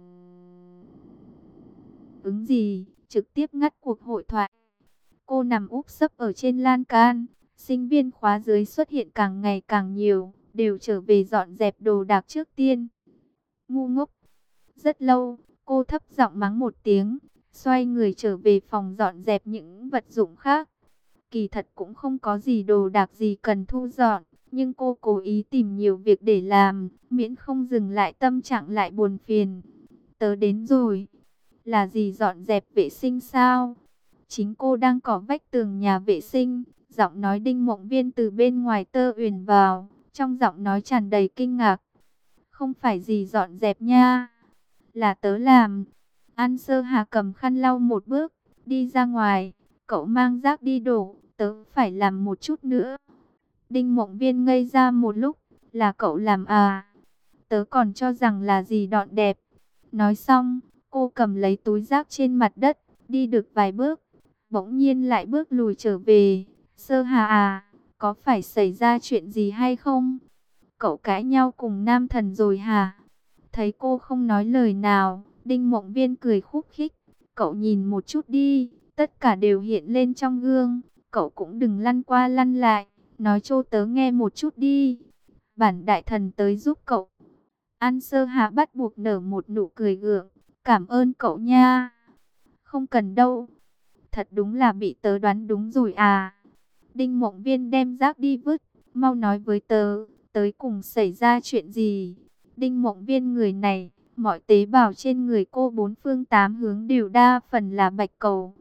ứng gì, trực tiếp ngắt cuộc hội thoại. Cô nằm úp sấp ở trên lan can, sinh viên khóa dưới xuất hiện càng ngày càng nhiều, đều trở về dọn dẹp đồ đạc trước tiên. Ngu ngốc. Rất lâu, cô thấp giọng mắng một tiếng, xoay người trở về phòng dọn dẹp những vật dụng khác. Kỳ thật cũng không có gì đồ đạc gì cần thu dọn, nhưng cô cố ý tìm nhiều việc để làm, miễn không dừng lại tâm trạng lại buồn phiền. Tớ đến rồi. Là gì dọn dẹp vệ sinh sao? Chính cô đang cỏ vách tường nhà vệ sinh, giọng nói Đinh Mộng Viên từ bên ngoài tơ uyển vào, trong giọng nói tràn đầy kinh ngạc. Không phải gì dọn dẹp nha, là tớ làm. An Sơ Hà cầm khăn lau một bước, đi ra ngoài, cậu mang rác đi đổ, tớ phải làm một chút nữa. Đinh Mộng Viên ngây ra một lúc, là cậu làm à? Tớ còn cho rằng là gì dọn đẹp. Nói xong, cô cầm lấy túi rác trên mặt đất, đi được vài bước, bỗng nhiên lại bước lùi trở về. Sơ Hà à, có phải xảy ra chuyện gì hay không? Cậu cãi nhau cùng nam thần rồi hả? Thấy cô không nói lời nào, Đinh Mộng Viên cười khúc khích. Cậu nhìn một chút đi, tất cả đều hiện lên trong gương. Cậu cũng đừng lăn qua lăn lại, nói cho tớ nghe một chút đi. Bản đại thần tới giúp cậu. An Sơ Hà bắt buộc nở một nụ cười gượng. Cảm ơn cậu nha. Không cần đâu. Thật đúng là bị tớ đoán đúng rồi à. Đinh Mộng Viên đem rác đi vứt. Mau nói với tớ, tới cùng xảy ra chuyện gì? Đinh Mộng Viên người này, mọi tế bào trên người cô bốn phương tám hướng đều đa phần là bạch cầu.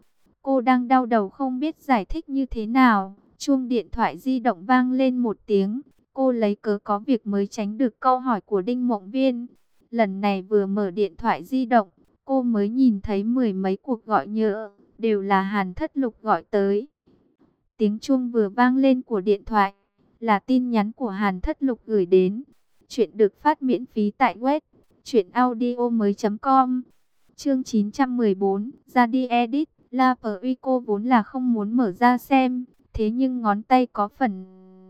Cô đang đau đầu không biết giải thích như thế nào. Chuông điện thoại di động vang lên một tiếng. Cô lấy cớ có việc mới tránh được câu hỏi của Đinh Mộng Viên. Lần này vừa mở điện thoại di động, cô mới nhìn thấy mười mấy cuộc gọi nhỡ, đều là Hàn Thất Lục gọi tới. Tiếng chuông vừa vang lên của điện thoại, là tin nhắn của Hàn Thất Lục gửi đến. Chuyện được phát miễn phí tại web truyệnaudiomoi.com. Chương 914, ra đi edit. La Perico vốn là không muốn mở ra xem, thế nhưng ngón tay có phần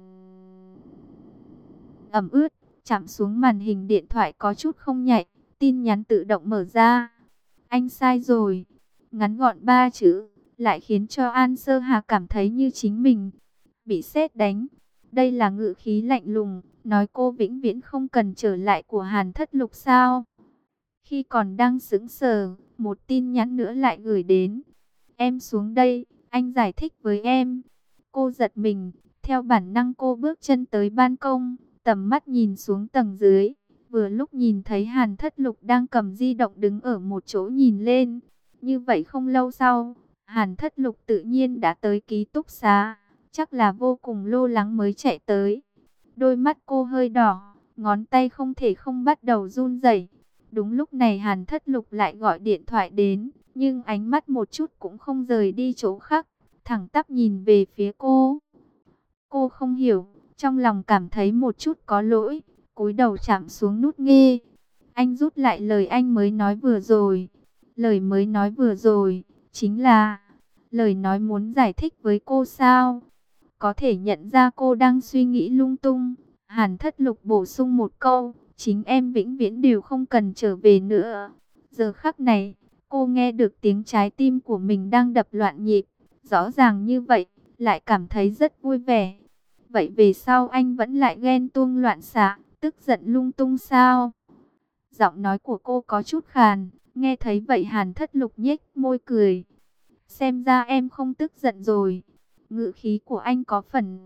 ẩm ướt, chạm xuống màn hình điện thoại có chút không nhạy, tin nhắn tự động mở ra. Anh sai rồi. Ngắn gọn 3 chữ, lại khiến cho An Sơ Hà cảm thấy như chính mình bị sét đánh. Đây là ngữ khí lạnh lùng, nói cô vĩnh viễn không cần trở lại của Hàn Thất Lục sao? Khi còn đang sững sờ, một tin nhắn nữa lại gửi đến. Em xuống đây, anh giải thích với em. Cô giật mình, theo bản năng cô bước chân tới ban công, tầm mắt nhìn xuống tầng dưới. Vừa lúc nhìn thấy Hàn Thất Lục đang cầm di động đứng ở một chỗ nhìn lên. Như vậy không lâu sau, Hàn Thất Lục tự nhiên đã tới ký túc xá. Chắc là vô cùng lo lắng mới chạy tới. Đôi mắt cô hơi đỏ, ngón tay không thể không bắt đầu run rẩy. Đúng lúc này Hàn Thất Lục lại gọi điện thoại đến, nhưng ánh mắt một chút cũng không rời đi chỗ khác, thẳng tắp nhìn về phía cô. Cô không hiểu, trong lòng cảm thấy một chút có lỗi, cúi đầu chạm xuống nút nghe. Anh rút lại lời anh mới nói vừa rồi. Lời mới nói vừa rồi, chính là lời nói muốn giải thích với cô sao? Có thể nhận ra cô đang suy nghĩ lung tung. Hàn Thất Lục bổ sung một câu, chính em vĩnh viễn đều không cần trở về nữa. Giờ khắc này, cô nghe được tiếng trái tim của mình đang đập loạn nhịp. Rõ ràng như vậy, lại cảm thấy rất vui vẻ. Vậy về sau anh vẫn lại ghen tuông loạn xạ, tức giận lung tung sao? Giọng nói của cô có chút khàn, nghe thấy vậy Hàn Thất Lục nhếch môi cười. Xem ra em không tức giận rồi. Ngữ khí của anh có phần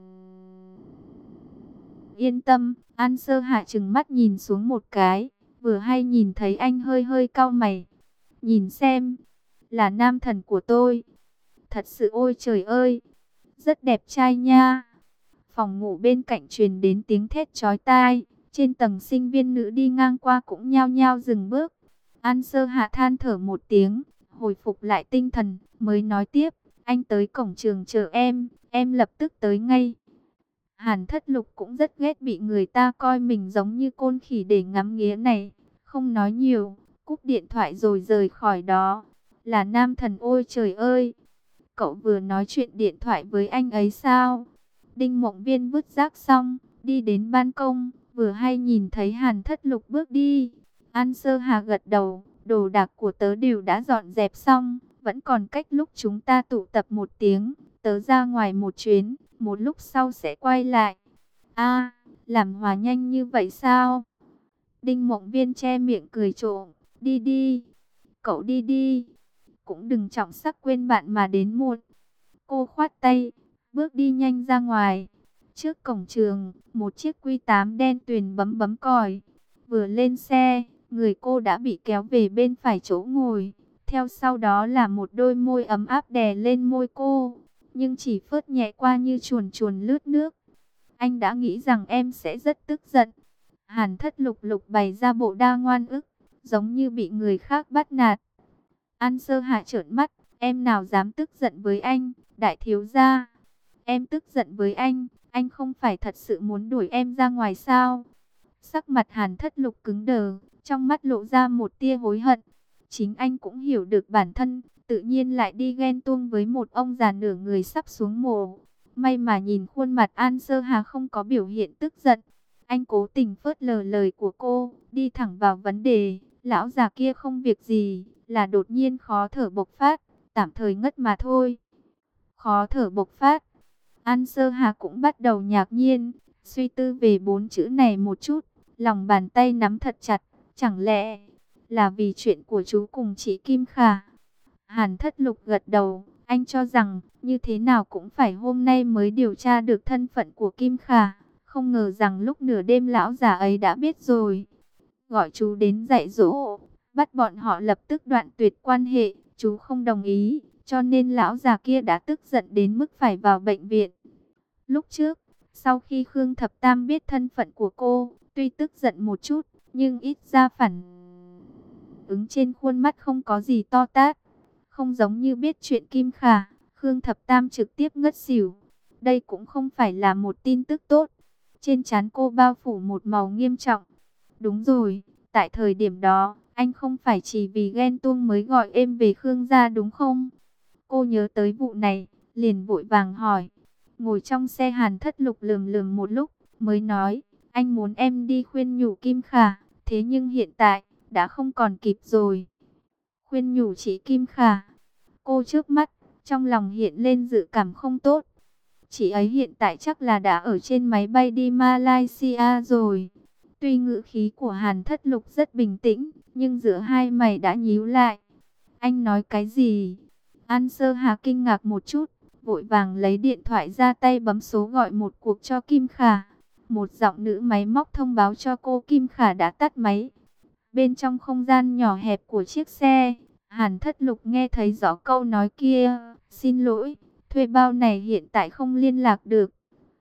yên tâm. An Sơ Hạ trừng mắt nhìn xuống một cái, vừa hay nhìn thấy anh hơi hơi cau mày. Nhìn xem, là nam thần của tôi. Thật sự ôi trời ơi, rất đẹp trai nha. Phòng ngủ bên cạnh truyền đến tiếng thét chói tai. Trên tầng sinh viên nữ đi ngang qua cũng nhao nhao dừng bước. An Sơ Hạ than thở một tiếng, hồi phục lại tinh thần, mới nói tiếp. Anh tới cổng trường chờ em lập tức tới ngay. Hàn Thất Lục cũng rất ghét bị người ta coi mình giống như côn khỉ để ngắm nghía này. Không nói nhiều, cúp điện thoại rồi rời khỏi đó. Là nam thần ôi trời ơi. Cậu vừa nói chuyện điện thoại với anh ấy sao? Đinh Mộng Viên vứt rác xong, đi đến ban công, vừa hay nhìn thấy Hàn Thất Lục bước đi. An Sơ Hà gật đầu, đồ đạc của tớ đều đã dọn dẹp xong, vẫn còn cách lúc chúng ta tụ tập 1 tiếng, tớ ra ngoài một chuyến, một lúc sau sẽ quay lại. A, làm hòa nhanh như vậy sao? Đinh Mộng Viên che miệng cười trộm, đi đi, cậu đi đi, cũng đừng trọng sắc quên bạn mà đến muộn. Cô khoát tay, bước đi nhanh ra ngoài. Trước cổng trường, một chiếc Q8 đen tuyền bấm bấm còi. Vừa lên xe, người cô đã bị kéo về bên phải chỗ ngồi. Theo sau đó là một đôi môi ấm áp đè lên môi cô, nhưng chỉ phớt nhẹ qua như chuồn chuồn lướt nước. Anh đã nghĩ rằng em sẽ rất tức giận. Hàn Thất Lục lục bày ra bộ đa ngoan ức, giống như bị người khác bắt nạt. An Sơ Hạ trợn mắt, em nào dám tức giận với anh, đại thiếu gia. Em tức giận với anh không phải thật sự muốn đuổi em ra ngoài sao? Sắc mặt Hàn Thất Lục cứng đờ, trong mắt lộ ra một tia hối hận. Chính anh cũng hiểu được bản thân, tự nhiên lại đi ghen tuông với một ông già nửa người sắp xuống mồ. May mà nhìn khuôn mặt An Sơ Hà không có biểu hiện tức giận. Anh cố tình phớt lờ lời của cô, đi thẳng vào vấn đề. Lão già kia không việc gì, là đột nhiên khó thở bộc phát, tạm thời ngất mà thôi. Khó thở bộc phát. An Sơ Hà cũng bắt đầu ngạc nhiên, suy tư về 4 chữ này một chút, lòng bàn tay nắm thật chặt, chẳng lẽ là vì chuyện của chú cùng chị Kim Khả? Hàn Thất Lục gật đầu, anh cho rằng như thế nào cũng phải hôm nay mới điều tra được thân phận của Kim Khả, không ngờ rằng lúc nửa đêm lão già ấy đã biết rồi. Gọi chú đến dạy dỗ, bắt bọn họ lập tức đoạn tuyệt quan hệ, chú không đồng ý, cho nên lão già kia đã tức giận đến mức phải vào bệnh viện. Lúc trước, sau khi Khương Thập Tam biết thân phận của cô, tuy tức giận một chút, nhưng ít ra phản ứng trên khuôn mắt không có gì to tát. Không giống như biết chuyện Kim Khả, Khương Thập Tam trực tiếp ngất xỉu. Đây cũng không phải là một tin tức tốt. Trên trán cô bao phủ một màu nghiêm trọng. Đúng rồi, tại thời điểm đó, anh không phải chỉ vì ghen tuông mới gọi em về Khương gia đúng không? Cô nhớ tới vụ này, liền vội vàng hỏi. Ngồi trong xe Hàn Thất Lục lườm lườm một lúc, mới nói, anh muốn em đi khuyên nhủ Kim Khả, thế nhưng hiện tại, đã không còn kịp rồi. Khuyên nhủ chị Kim Khả, cô trước mắt, trong lòng hiện lên dự cảm không tốt. Chị ấy hiện tại chắc là đã ở trên máy bay đi Malaysia rồi. Tuy ngữ khí của Hàn Thất Lục rất bình tĩnh, nhưng giữa hai mày đã nhíu lại. Anh nói cái gì? An Sơ Hà kinh ngạc một chút, vội vàng lấy điện thoại ra tay bấm số gọi một cuộc cho Kim Khả. Một giọng nữ máy móc thông báo cho cô Kim Khả đã tắt máy. Bên trong không gian nhỏ hẹp của chiếc xe, Hàn Thất Lục nghe thấy rõ câu nói kia, xin lỗi, thuê bao này hiện tại không liên lạc được.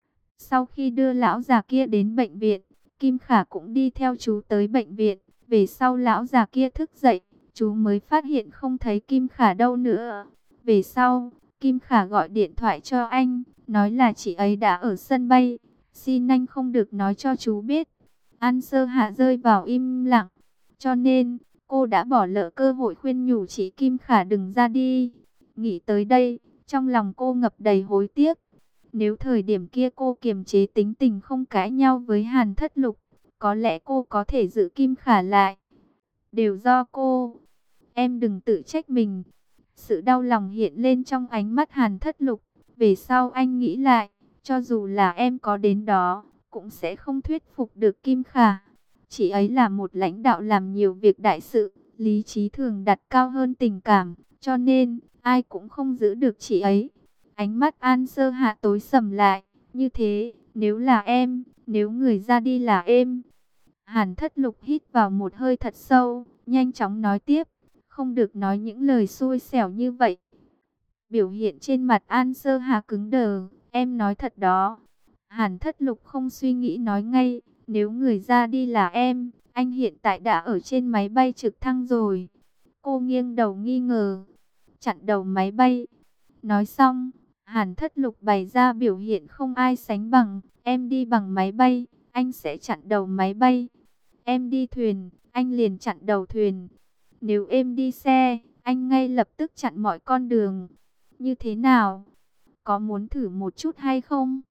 Sau khi đưa lão già kia đến bệnh viện, Kim Khả cũng đi theo chú tới bệnh viện. Về sau lão già kia thức dậy, chú mới phát hiện không thấy Kim Khả đâu nữa. Về sau, Kim Khả gọi điện thoại cho anh, nói là chị ấy đã ở sân bay. Xin anh không được nói cho chú biết. An Sơ Hạ rơi vào im lặng. Cho nên, cô đã bỏ lỡ cơ hội khuyên nhủ chị Kim Khả đừng ra đi. Nghĩ tới đây, trong lòng cô ngập đầy hối tiếc. Nếu thời điểm kia cô kiềm chế tính tình không cãi nhau với Hàn Thất Lục, có lẽ cô có thể giữ Kim Khả lại. Đều do cô. Em đừng tự trách mình. Sự đau lòng hiện lên trong ánh mắt Hàn Thất Lục. Về sau anh nghĩ lại, cho dù là em có đến đó, cũng sẽ không thuyết phục được Kim Khả. Chị ấy là một lãnh đạo làm nhiều việc đại sự, lý trí thường đặt cao hơn tình cảm, cho nên ai cũng không giữ được chị ấy. Ánh mắt An Sơ Hạ tối sầm lại, như thế, nếu là em, nếu người ra đi là em. Hàn Thất Lục hít vào một hơi thật sâu, nhanh chóng nói tiếp, không được nói những lời xui xẻo như vậy. Biểu hiện trên mặt An Sơ Hạ cứng đờ, em nói thật đó. Hàn Thất Lục không suy nghĩ nói ngay, nếu người ra đi là em, anh hiện tại đã ở trên máy bay trực thăng rồi. Cô nghiêng đầu nghi ngờ, chặn đầu máy bay. Nói xong, Hàn Thất Lục bày ra biểu hiện không ai sánh bằng, em đi bằng máy bay, anh sẽ chặn đầu máy bay. Em đi thuyền, anh liền chặn đầu thuyền. Nếu em đi xe, anh ngay lập tức chặn mọi con đường. Như thế nào? Có muốn thử một chút hay không?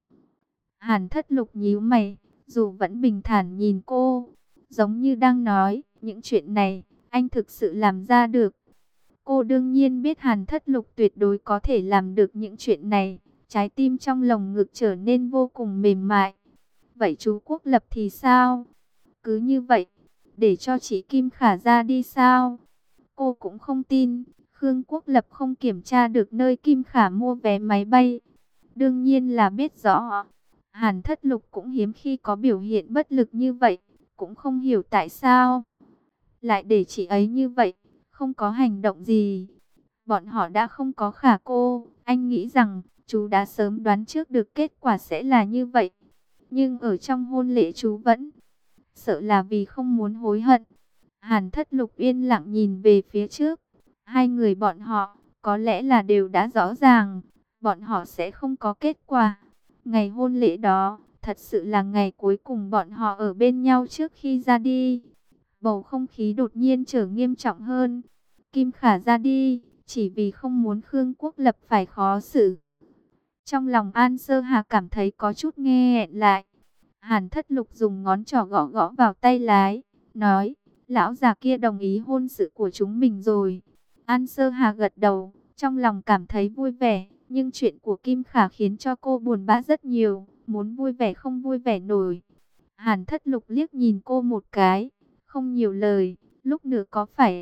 Hàn Thất Lục nhíu mày, dù vẫn bình thản nhìn cô, giống như đang nói, những chuyện này, anh thực sự làm ra được. Cô đương nhiên biết Hàn Thất Lục tuyệt đối có thể làm được những chuyện này, trái tim trong lồng ngực trở nên vô cùng mềm mại. Vậy chú Quốc Lập thì sao? Cứ như vậy, để cho chị Kim Khả ra đi sao? Cô cũng không tin, Khương Quốc Lập không kiểm tra được nơi Kim Khả mua vé máy bay. Đương nhiên là biết rõ. Hàn Thất Lục cũng hiếm khi có biểu hiện bất lực như vậy, cũng không hiểu tại sao lại để chị ấy như vậy, không có hành động gì. Bọn họ đã không có Khả cô, anh nghĩ rằng chú đã sớm đoán trước được kết quả sẽ là như vậy. Nhưng ở trong hôn lễ chú vẫn sợ là vì không muốn hối hận. Hàn Thất Lục yên lặng nhìn về phía trước. Hai người bọn họ có lẽ là đều đã rõ ràng, bọn họ sẽ không có kết quả. Ngày hôn lễ đó, thật sự là ngày cuối cùng bọn họ ở bên nhau trước khi ra đi. Bầu không khí đột nhiên trở nghiêm trọng hơn. Kim Khả ra đi, chỉ vì không muốn Khương Quốc Lập phải khó xử. Trong lòng An Sơ Hà cảm thấy có chút nghẹn lại. Hàn Thất Lục dùng ngón trỏ gõ gõ vào tay lái, nói, lão già kia đồng ý hôn sự của chúng mình rồi. An Sơ Hà gật đầu, trong lòng cảm thấy vui vẻ, nhưng chuyện của Kim Khả khiến cho cô buồn bã rất nhiều, muốn vui vẻ không vui vẻ nổi. Hàn Thất Lục liếc nhìn cô một cái, không nhiều lời, lúc nữa có phải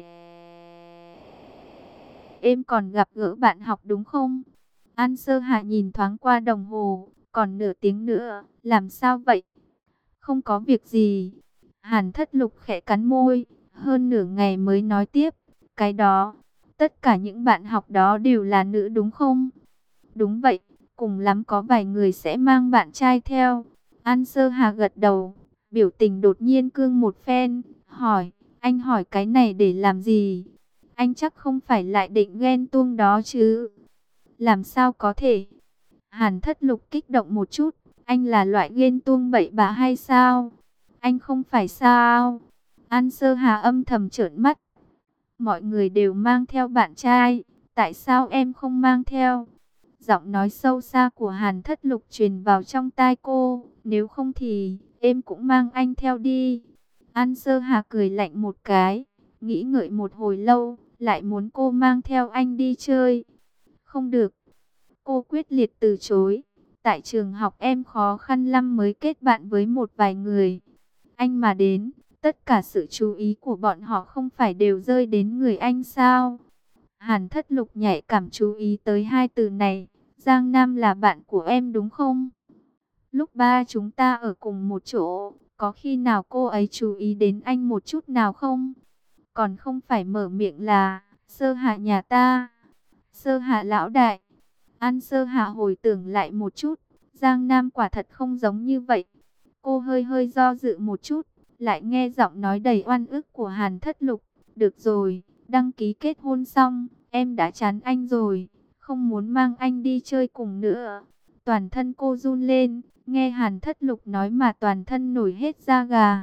em còn gặp gỡ bạn học đúng không? An Sơ Hà nhìn thoáng qua đồng hồ, còn nửa tiếng nữa, làm sao vậy? Không có việc gì. Hàn Thất Lục khẽ cắn môi, hơn nửa ngày mới nói tiếp, cái đó, Tất cả những bạn học đó đều là nữ đúng không? Đúng vậy, cùng lắm có vài người sẽ mang bạn trai theo. An Sơ Hà gật đầu, biểu tình đột nhiên cương một phen, hỏi, anh hỏi cái này để làm gì? Anh chắc không phải lại định ghen tuông đó chứ? Làm sao có thể? Hàn Thất Lục kích động một chút, anh là loại ghen tuông bậy bạ hay sao? Anh không phải sao? An Sơ Hà âm thầm trợn mắt. Mọi người đều mang theo bạn trai, tại sao em không mang theo? Giọng nói sâu xa của Hàn Thất Lục truyền vào trong tai cô, nếu không thì em cũng mang anh theo đi. An Sơ Hà cười lạnh một cái, nghĩ ngợi một hồi lâu, lại muốn cô mang theo anh đi chơi. Không được, cô quyết liệt từ chối. Tại trường học em khó khăn lắm mới kết bạn với một vài người. Anh mà đến, tất cả sự chú ý của bọn họ không phải đều rơi đến người anh sao? Hàn Thất Lục nhạy cảm chú ý tới hai từ này. Giang Nam là bạn của em đúng không? Lúc ba chúng ta ở cùng một chỗ, có khi nào cô ấy chú ý đến anh một chút nào không? Còn không phải mở miệng là, Sơ Hạ nhà ta. Sơ Hạ lão đại. An Sơ Hạ hồi tưởng lại một chút, Giang Nam quả thật không giống như vậy. Cô hơi hơi do dự một chút, lại nghe giọng nói đầy oan ức của Hàn Thất Lục. Được rồi, đăng ký kết hôn xong, em đã chán anh rồi, không muốn mang anh đi chơi cùng nữa. Toàn thân cô run lên, nghe Hàn Thất Lục nói mà toàn thân nổi hết da gà.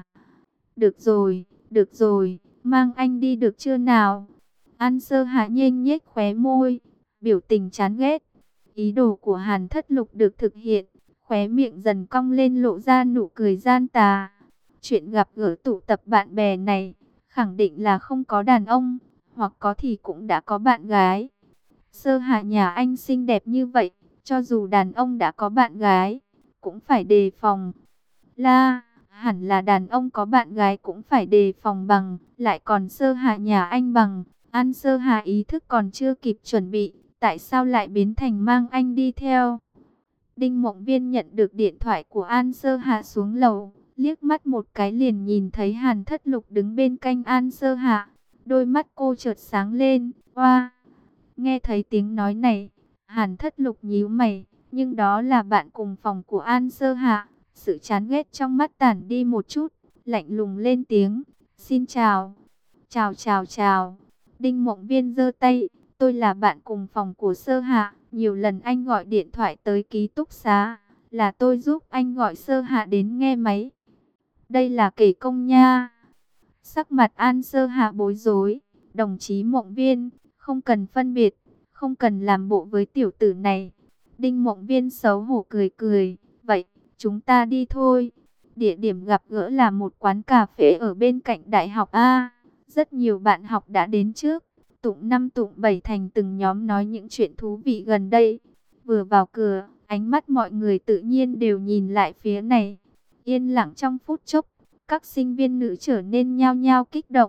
Được rồi, mang anh đi được chưa nào? An Sơ Hạ nhếch nhếch khóe môi, biểu tình chán ghét. Ý đồ của Hàn Thất Lục được thực hiện, khóe miệng dần cong lên lộ ra nụ cười gian tà. Chuyện gặp gỡ tụ tập bạn bè này, khẳng định là không có đàn ông, hoặc có thì cũng đã có bạn gái. Sơ Hạ nhà anh xinh đẹp như vậy, cho dù đàn ông đã có bạn gái, cũng phải đề phòng. La, hẳn là đàn ông có bạn gái cũng phải đề phòng bằng, lại còn Sơ Hạ nhà anh bằng. An Sơ Hạ ý thức còn chưa kịp chuẩn bị, tại sao lại biến thành mang anh đi theo? Đinh Mộng Viên nhận được điện thoại của An Sơ Hạ xuống lầu, liếc mắt một cái liền nhìn thấy Hàn Thất Lục đứng bên cạnh An Sơ Hạ. Đôi mắt cô chợt sáng lên, oa. Nghe thấy tiếng nói này, Hàn Thất Lục nhíu mày, nhưng đó là bạn cùng phòng của An Sơ Hạ. Sự chán ghét trong mắt tản đi một chút, lạnh lùng lên tiếng, xin chào. Chào chào chào. Đinh Mộng Viên giơ tay, tôi là bạn cùng phòng của Sơ Hạ. Nhiều lần anh gọi điện thoại tới ký túc xá, là tôi giúp anh gọi Sơ Hạ đến nghe máy. Đây là kể công nha. Sắc mặt An Sơ Hạ bối rối, đồng chí Mộng Viên, không cần phân biệt, không cần làm bộ với tiểu tử này. Đinh Mộng Viên xấu hổ cười cười, vậy, chúng ta đi thôi. Địa điểm gặp gỡ là một quán cà phê ở bên cạnh đại học A. Rất nhiều bạn học đã đến trước, tụng năm tụng bảy thành từng nhóm nói những chuyện thú vị gần đây. Vừa vào cửa, ánh mắt mọi người tự nhiên đều nhìn lại phía này. Yên lặng trong phút chốc, các sinh viên nữ trở nên nhao nhao kích động.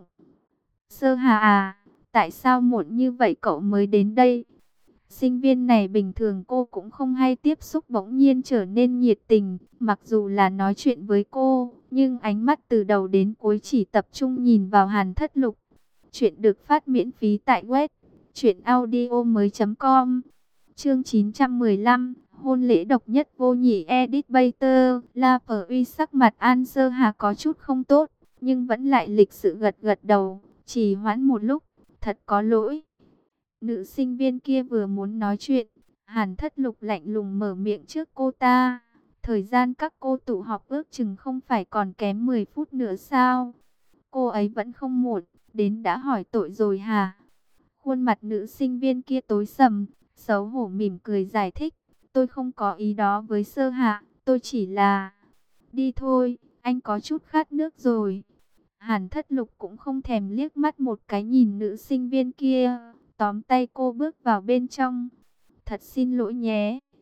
Sơ Hà à, tại sao muộn như vậy cậu mới đến đây? Sinh viên này bình thường cô cũng không hay tiếp xúc, bỗng nhiên trở nên nhiệt tình. Mặc dù là nói chuyện với cô, nhưng ánh mắt từ đầu đến cuối chỉ tập trung nhìn vào Hàn Thất Lục. Chuyện được phát miễn phí tại web truyệnaudiomoi.com. Chương 915, hôn lễ độc nhất vô nhị edit Bater. La Phở Uy sắc mặt An Sơ Hà có chút không tốt, nhưng vẫn lại lịch sự gật gật đầu, trì hoãn một lúc, thật có lỗi. Nữ sinh viên kia vừa muốn nói chuyện, Hàn Thất Lục lạnh lùng mở miệng trước cô ta. Thời gian các cô tụ họp ước chừng không phải còn kém 10 phút nữa sao? Cô ấy vẫn không muộn, đến đã hỏi tội rồi hả? Khuôn mặt nữ sinh viên kia tối sầm, xấu hổ mỉm cười giải thích. Tôi không có ý đó với Sơ Hạ, tôi chỉ là... Đi thôi, anh có chút khát nước rồi. Hàn Thất Lục cũng không thèm liếc mắt một cái nhìn nữ sinh viên kia, tóm tay cô bước vào bên trong. Thật xin lỗi nhé,